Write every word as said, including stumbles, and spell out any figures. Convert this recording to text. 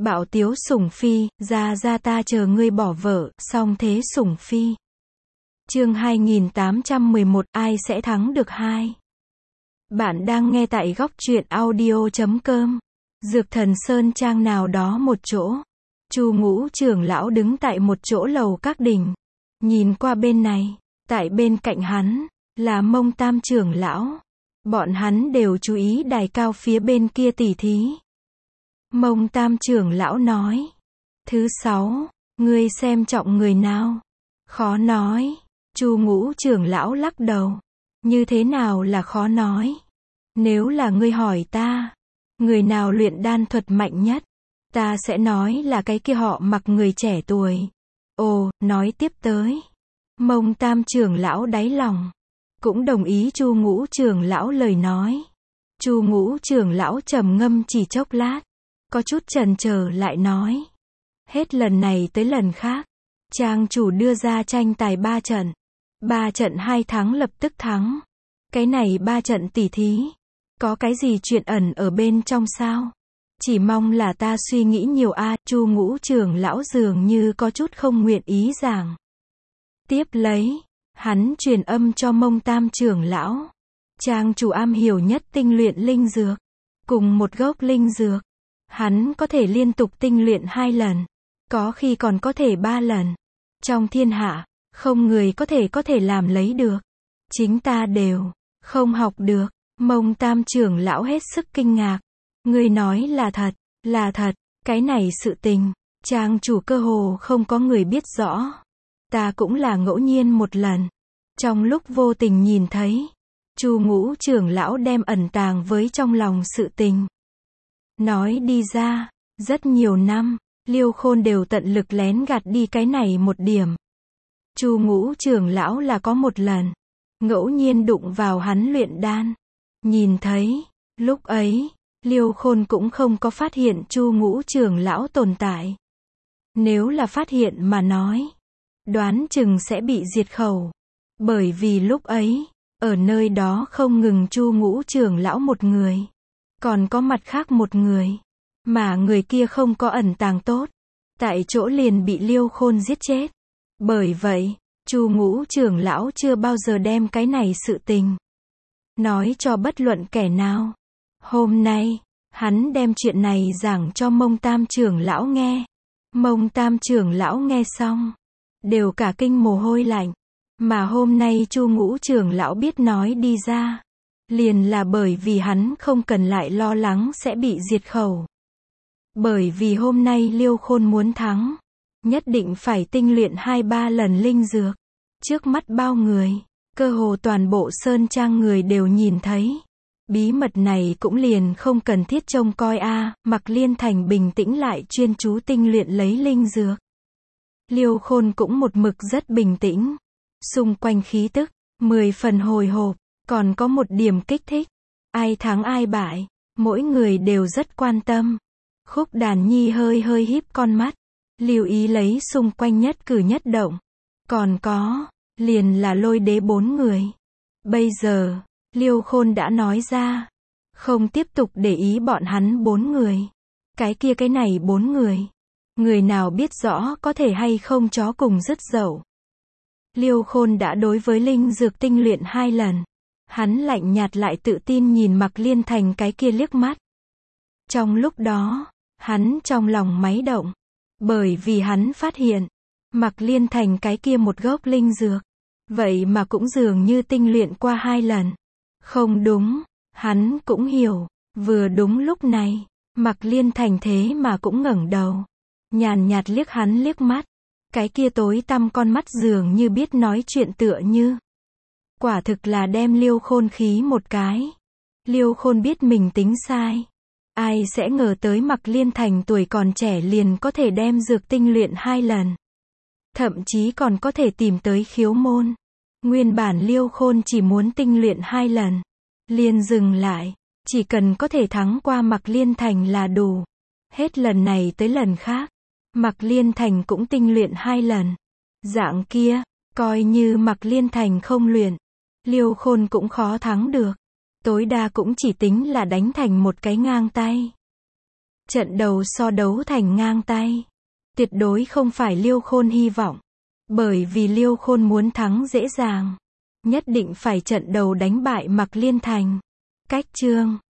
Bạo tiếu sủng phi, ra ra ta chờ ngươi bỏ vợ, song thế sủng phi. Chương hai nghìn tám trăm mười một, ai sẽ thắng được hai? Bạn đang nghe tại góc truyện audio chấm com. Dược Thần Sơn Trang nào đó một chỗ. Chu Ngũ trưởng lão đứng tại một chỗ lầu các đỉnh. Nhìn qua bên này, tại bên cạnh hắn, là Mông Tam trưởng lão. Bọn hắn đều chú ý đài cao phía bên kia tỉ thí. Mông Tam trưởng lão nói. Thứ sáu, ngươi xem trọng người nào? Khó nói. Chu Ngũ trưởng lão lắc đầu. Như thế nào là khó nói? Nếu là ngươi hỏi ta, người nào luyện đan thuật mạnh nhất? Ta sẽ nói là cái kia họ Mặc người trẻ tuổi. Ồ, nói tiếp tới. Mông Tam trưởng lão đáy lòng cũng đồng ý Chu Ngũ trưởng lão lời nói. Chu Ngũ trưởng lão trầm ngâm chỉ chốc lát, có chút chần chờ lại nói. Hết lần này tới lần khác, trang chủ đưa ra tranh tài ba trận. Ba trận hai thắng lập tức thắng. Cái này ba trận tỉ thí, có cái gì chuyện ẩn ở bên trong sao? Chỉ mong là ta suy nghĩ nhiều a. Chu Ngũ trưởng lão dường như có chút không nguyện ý giảng. Tiếp lấy, hắn truyền âm cho Mông Tam trưởng lão. Trang chủ am hiểu nhất tinh luyện linh dược. Cùng một gốc linh dược, hắn có thể liên tục tinh luyện hai lần. Có khi còn có thể ba lần. Trong thiên hạ, không người có thể có thể làm lấy được. Chính ta đều không học được. Mông Tam trưởng lão hết sức kinh ngạc. Ngươi nói là thật, là thật, cái này sự tình, trang chủ cơ hồ không có người biết rõ. Ta cũng là ngẫu nhiên một lần. Trong lúc vô tình nhìn thấy, Chu Ngũ trưởng lão đem ẩn tàng với trong lòng sự tình. Nói đi ra, rất nhiều năm, Liêu Khôn đều tận lực lén gạt đi cái này một điểm. Chu Ngũ trưởng lão là có một lần, ngẫu nhiên đụng vào hắn luyện đan. Nhìn thấy, lúc ấy, Liêu Khôn cũng không có phát hiện Chu Ngũ trưởng lão tồn tại. Nếu là phát hiện mà nói, đoán chừng sẽ bị diệt khẩu. Bởi vì lúc ấy, ở nơi đó không ngừng Chu Ngũ trưởng lão một người, còn có mặt khác một người, mà người kia không có ẩn tàng tốt, tại chỗ liền bị Liêu Khôn giết chết. Bởi vậy, Chu Ngũ trưởng lão chưa bao giờ đem cái này sự tình nói cho bất luận kẻ nào. Hôm nay, hắn đem chuyện này giảng cho Mông Tam trưởng lão nghe. Mông Tam trưởng lão nghe xong, đều cả kinh mồ hôi lạnh. Mà hôm nay Chu Ngũ trưởng lão biết nói đi ra, liền là bởi vì hắn không cần lại lo lắng sẽ bị diệt khẩu. Bởi vì hôm nay Liêu Khôn muốn thắng, nhất định phải tinh luyện hai ba lần linh dược. Trước mắt bao người, cơ hồ toàn bộ Sơn Trang người đều nhìn thấy. Bí mật này cũng liền không cần thiết trông coi a. Mặc Liên Thành bình tĩnh lại chuyên chú tinh luyện lấy linh dược. Liêu Khôn cũng một mực rất bình tĩnh. Xung quanh khí tức, mười phần hồi hộp, còn có một điểm kích thích. Ai thắng ai bại, mỗi người đều rất quan tâm. Khúc Đàn Nhi hơi hơi híp con mắt, lưu ý lấy xung quanh nhất cử nhất động. Còn có, liền là Lôi Đế bốn người. Bây giờ, Liêu Khôn đã nói ra, không tiếp tục để ý bọn hắn bốn người. Cái kia cái này bốn người. Người nào biết rõ có thể hay không chó cùng dứt dậu. Liêu Khôn đã đối với linh dược tinh luyện hai lần. Hắn lạnh nhạt lại tự tin nhìn Mặc Liên Thành cái kia liếc mắt. Trong lúc đó, hắn trong lòng máy động. Bởi vì hắn phát hiện, Mặc Liên Thành cái kia một gốc linh dược. Vậy mà cũng dường như tinh luyện qua hai lần. Không đúng, hắn cũng hiểu. Vừa đúng lúc này, Mặc Liên Thành thế mà cũng ngẩng đầu. Nhàn nhạt liếc hắn liếc mắt. Cái kia tối tăm con mắt dường như biết nói chuyện tựa như. Quả thực là đem Liêu Khôn khí một cái. Liêu Khôn biết mình tính sai. Ai sẽ ngờ tới Mặc Liên Thành tuổi còn trẻ liền có thể đem dược tinh luyện hai lần. Thậm chí còn có thể tìm tới khiếu môn. Nguyên bản Liêu Khôn chỉ muốn tinh luyện hai lần. Liền dừng lại. Chỉ cần có thể thắng qua Mặc Liên Thành là đủ. Hết lần này tới lần khác. Mặc Liên Thành cũng tinh luyện hai lần. Dạng kia, coi như Mặc Liên Thành không luyện, Liêu Khôn cũng khó thắng được. Tối đa cũng chỉ tính là đánh thành một cái ngang tay. Trận đầu so đấu thành ngang tay. Tuyệt đối không phải Liêu Khôn hy vọng. Bởi vì Liêu Khôn muốn thắng dễ dàng. Nhất định phải trận đầu đánh bại Mạc Liên Thành. Cách chương